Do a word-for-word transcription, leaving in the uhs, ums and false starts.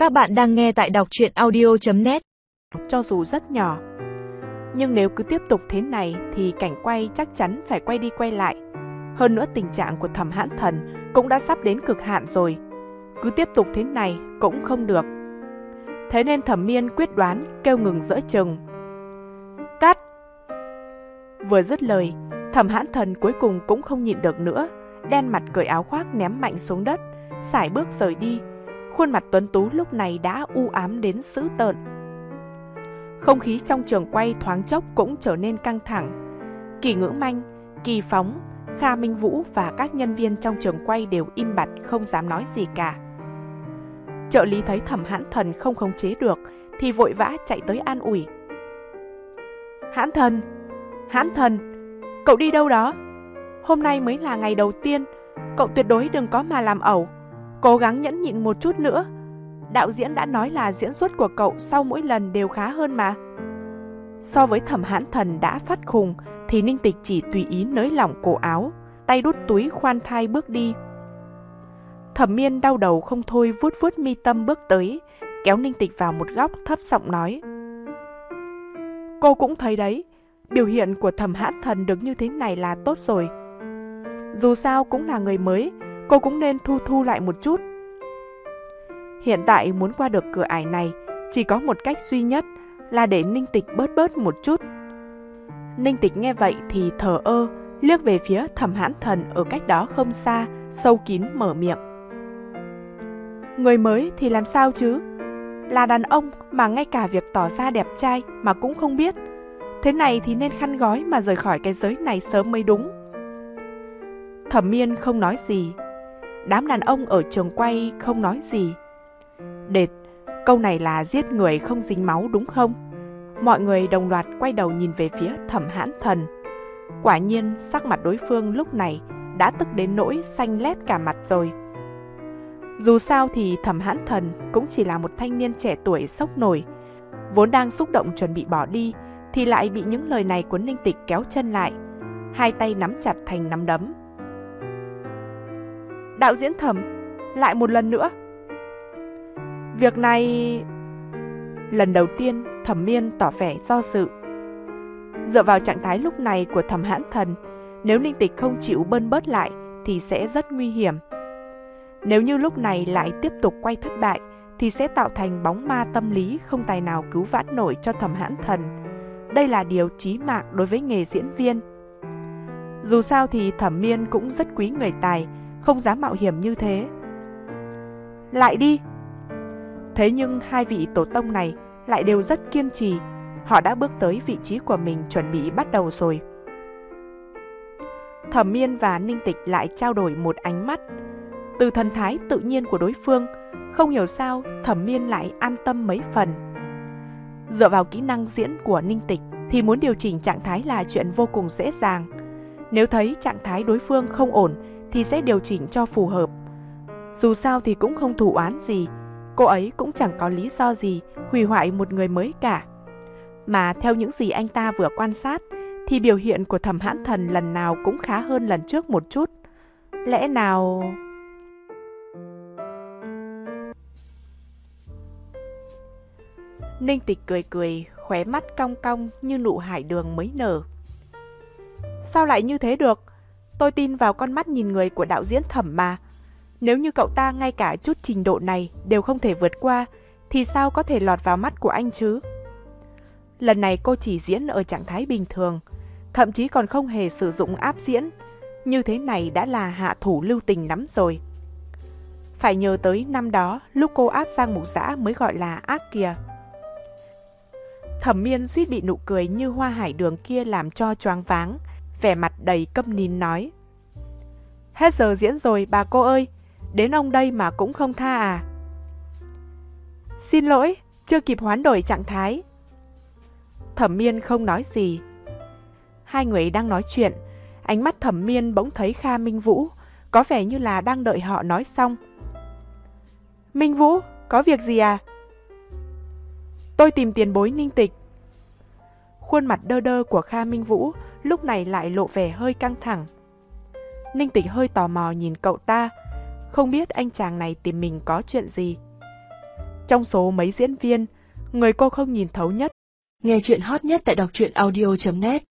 Các bạn đang nghe tại đọc truyện audio chấm net. Cho dù rất nhỏ, nhưng nếu cứ tiếp tục thế này thì cảnh quay chắc chắn phải quay đi quay lại. Hơn nữa tình trạng của Thẩm Hãn Thần cũng đã sắp đến cực hạn rồi. Cứ tiếp tục thế này cũng không được. Thế nên Thẩm Miên quyết đoán kêu ngừng giữa chừng. Cắt! Vừa dứt lời, Thẩm Hãn Thần cuối cùng cũng không nhịn được nữa, đen mặt cởi áo khoác ném mạnh xuống đất, sải bước rời đi. Khuôn mặt tuấn tú lúc này đã u ám đến dữ tợn. Không khí trong trường quay thoáng chốc cũng trở nên căng thẳng. Kỳ Ngữ Manh, Kỳ Phóng, Kha Minh Vũ và các nhân viên trong trường quay đều im bặt không dám nói gì cả. Trợ lý thấy Thẩm Hãn Thần không khống chế được thì vội vã chạy tới an ủi. Hãn Thần, Hãn Thần, cậu đi đâu đó? Hôm nay mới là ngày đầu tiên, cậu tuyệt đối đừng có mà làm ẩu. Cố gắng nhẫn nhịn một chút nữa. Đạo diễn đã nói là diễn xuất của cậu sau mỗi lần đều khá hơn mà. So với Thẩm Hãn Thần đã phát khùng thì Ninh Tịch chỉ tùy ý nới lỏng cổ áo, tay đút túi khoan thai bước đi. Thẩm Miên đau đầu không thôi vuốt vuốt mi tâm bước tới, kéo Ninh Tịch vào một góc thấp giọng nói. Cô cũng thấy đấy, biểu hiện của Thẩm Hãn Thần được như thế này là tốt rồi. Dù sao cũng là người mới, cô cũng nên thu thu lại một chút. Hiện tại muốn qua được cửa ải này chỉ có một cách duy nhất là để Ninh Tịch bớt bớt một chút. Ninh Tịch nghe vậy thì thờ ơ, liếc về phía Thẩm Hãn Thần ở cách đó không xa, sâu kín mở miệng. Người mới thì làm sao chứ? Là đàn ông mà ngay cả việc tỏ ra đẹp trai mà cũng không biết. Thế này thì nên khăn gói mà rời khỏi cái giới này sớm mới đúng. Thẩm Miên không nói gì. Đám đàn ông ở trường quay không nói gì. Đệt, câu này là giết người không dính máu đúng không? Mọi người đồng loạt quay đầu nhìn về phía Thẩm Hãn Thần. Quả nhiên sắc mặt đối phương lúc này đã tức đến nỗi xanh lét cả mặt rồi. Dù sao thì Thẩm Hãn Thần cũng chỉ là một thanh niên trẻ tuổi sốc nổi. Vốn đang xúc động chuẩn bị bỏ đi thì lại bị những lời này của Ninh Tịch kéo chân lại. Hai tay nắm chặt thành nắm đấm. Đạo diễn Thẩm, lại một lần nữa. Việc này... Lần đầu tiên Thẩm Miên tỏ vẻ do dự. Dựa vào trạng thái lúc này của Thẩm Hãn Thần, nếu Ninh Tịch không chịu bơn bớt lại thì sẽ rất nguy hiểm. Nếu như lúc này lại tiếp tục quay thất bại thì sẽ tạo thành bóng ma tâm lý không tài nào cứu vãn nổi cho Thẩm Hãn Thần. Đây là điều chí mạng đối với nghề diễn viên. Dù sao thì Thẩm Miên cũng rất quý người tài, không dám mạo hiểm như thế. Lại đi! Thế nhưng hai vị tổ tông này lại đều rất kiên trì. Họ đã bước tới vị trí của mình chuẩn bị bắt đầu rồi. Thẩm Miên và Ninh Tịch lại trao đổi một ánh mắt. Từ thần thái tự nhiên của đối phương, không hiểu sao Thẩm Miên lại an tâm mấy phần. Dựa vào kỹ năng diễn của Ninh Tịch thì muốn điều chỉnh trạng thái là chuyện vô cùng dễ dàng. Nếu thấy trạng thái đối phương không ổn thì sẽ điều chỉnh cho phù hợp. Dù sao thì cũng không thù oán gì, cô ấy cũng chẳng có lý do gì hủy hoại một người mới cả. Mà theo những gì anh ta vừa quan sát thì biểu hiện của Thẩm Hãn Thần lần nào cũng khá hơn lần trước một chút. Lẽ nào... Ninh Tịch cười cười, khóe mắt cong cong như nụ hải đường mới nở. Sao lại như thế được? Tôi tin vào con mắt nhìn người của đạo diễn Thẩm mà. Nếu như cậu ta ngay cả chút trình độ này đều không thể vượt qua thì sao có thể lọt vào mắt của anh chứ? Lần này cô chỉ diễn ở trạng thái bình thường, thậm chí còn không hề sử dụng áp diễn. Như thế này đã là hạ thủ lưu tình lắm rồi. Phải nhờ tới năm đó lúc cô áp Giang Mục Dã mới gọi là ác kìa. Thẩm Miên suýt bị nụ cười như hoa hải đường kia làm cho choáng váng, vẻ mặt đầy câm nín nói. Hết giờ diễn rồi bà cô ơi, đến ông đây mà cũng không tha à? Xin lỗi, chưa kịp hoán đổi trạng thái. Thẩm Miên không nói gì. Hai người đang nói chuyện, ánh mắt Thẩm Miên bỗng thấy Kha Minh Vũ, có vẻ như là đang đợi họ nói xong. Minh Vũ, có việc gì à? Tôi tìm tiền bối Ninh Tịch. Khuôn mặt đơ đơ của Kha Minh Vũ lúc này lại lộ vẻ hơi căng thẳng. Ninh Tịch hơi tò mò nhìn cậu ta, không biết anh chàng này tìm mình có chuyện gì. Trong số mấy diễn viên, người cô không nhìn thấu nhất. Nghe chuyện hot nhất tại đọc truyện audio chấm net